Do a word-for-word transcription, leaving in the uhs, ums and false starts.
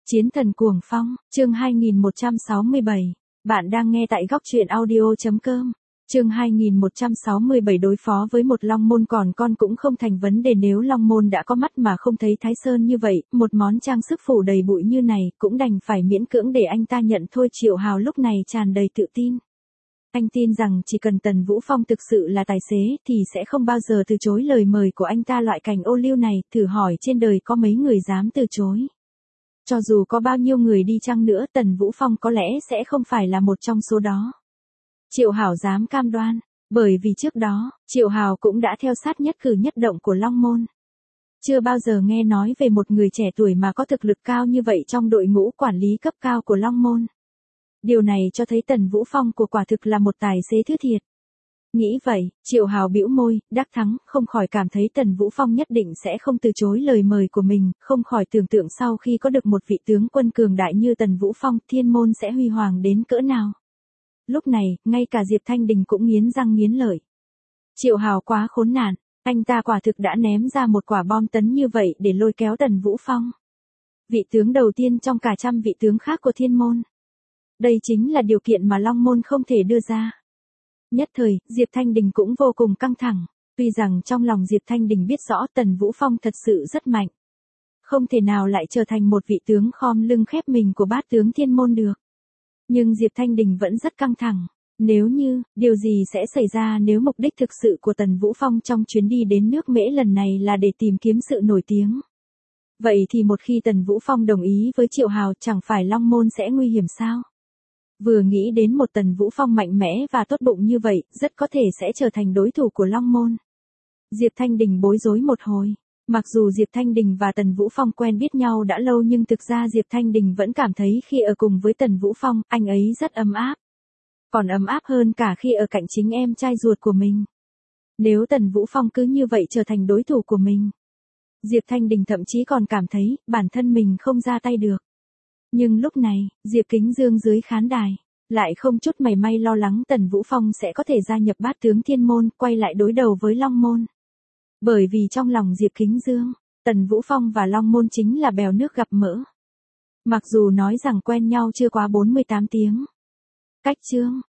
Chiến thần cuồng phong, chương hai nghìn một trăm sáu mươi bảy. Bạn đang nghe tại góc truyện audio chấm com. Chương hai nghìn một trăm sáu mươi bảy đối phó với một Long Môn còn con cũng không thành vấn đề nếu Long Môn đã có mắt mà không thấy Thái Sơn như vậy, một món trang sức phủ đầy bụi như này cũng đành phải miễn cưỡng để anh ta nhận thôi. Triệu Hào lúc này tràn đầy tự tin. Anh tin rằng chỉ cần Tần Vũ Phong thực sự là tài xế thì sẽ không bao giờ từ chối lời mời của anh ta. Loại cảnh ô liu này, thử hỏi trên đời có mấy người dám từ chối. Cho dù có bao nhiêu người đi chăng nữa, Tần Vũ Phong có lẽ sẽ không phải là một trong số đó. Triệu Hào dám cam đoan, bởi vì trước đó, Triệu Hào cũng đã theo sát nhất cử nhất động của Long Môn. Chưa bao giờ nghe nói về một người trẻ tuổi mà có thực lực cao như vậy trong đội ngũ quản lý cấp cao của Long Môn. Điều này cho thấy Tần Vũ Phong của quả thực là một tài xế thứ thiệt. Nghĩ vậy, Triệu Hào bĩu môi, đắc thắng, không khỏi cảm thấy Tần Vũ Phong nhất định sẽ không từ chối lời mời của mình, không khỏi tưởng tượng sau khi có được một vị tướng quân cường đại như Tần Vũ Phong, Thiên Môn sẽ huy hoàng đến cỡ nào. Lúc này, ngay cả Diệp Thanh Đình cũng nghiến răng nghiến lợi. Triệu Hào quá khốn nạn, anh ta quả thực đã ném ra một quả bom tấn như vậy để lôi kéo Tần Vũ Phong. Vị tướng đầu tiên trong cả trăm vị tướng khác của Thiên Môn. Đây chính là điều kiện mà Long Môn không thể đưa ra. Nhất thời, Diệp Thanh Đình cũng vô cùng căng thẳng, tuy rằng trong lòng Diệp Thanh Đình biết rõ Tần Vũ Phong thật sự rất mạnh. Không thể nào lại trở thành một vị tướng khom lưng khép mình của bát tướng Thiên Môn được. Nhưng Diệp Thanh Đình vẫn rất căng thẳng, nếu như, điều gì sẽ xảy ra nếu mục đích thực sự của Tần Vũ Phong trong chuyến đi đến nước Mễ lần này là để tìm kiếm sự nổi tiếng. Vậy thì một khi Tần Vũ Phong đồng ý với Triệu Hào, chẳng phải Long Môn sẽ nguy hiểm sao? Vừa nghĩ đến một Tần Vũ Phong mạnh mẽ và tốt bụng như vậy, rất có thể sẽ trở thành đối thủ của Long Môn. Diệp Thanh Đình bối rối một hồi. Mặc dù Diệp Thanh Đình và Tần Vũ Phong quen biết nhau đã lâu nhưng thực ra Diệp Thanh Đình vẫn cảm thấy khi ở cùng với Tần Vũ Phong, anh ấy rất ấm áp. Còn ấm áp hơn cả khi ở cạnh chính em trai ruột của mình. Nếu Tần Vũ Phong cứ như vậy trở thành đối thủ của mình, Diệp Thanh Đình thậm chí còn cảm thấy bản thân mình không ra tay được. Nhưng lúc này, Diệp Kính Dương dưới khán đài, lại không chút mảy may lo lắng Tần Vũ Phong sẽ có thể gia nhập bát tướng Thiên Môn, quay lại đối đầu với Long Môn. Bởi vì trong lòng Diệp Kính Dương, Tần Vũ Phong và Long Môn chính là bèo nước gặp mỡ. Mặc dù nói rằng quen nhau chưa quá bốn mươi tám tiếng. Cách chương,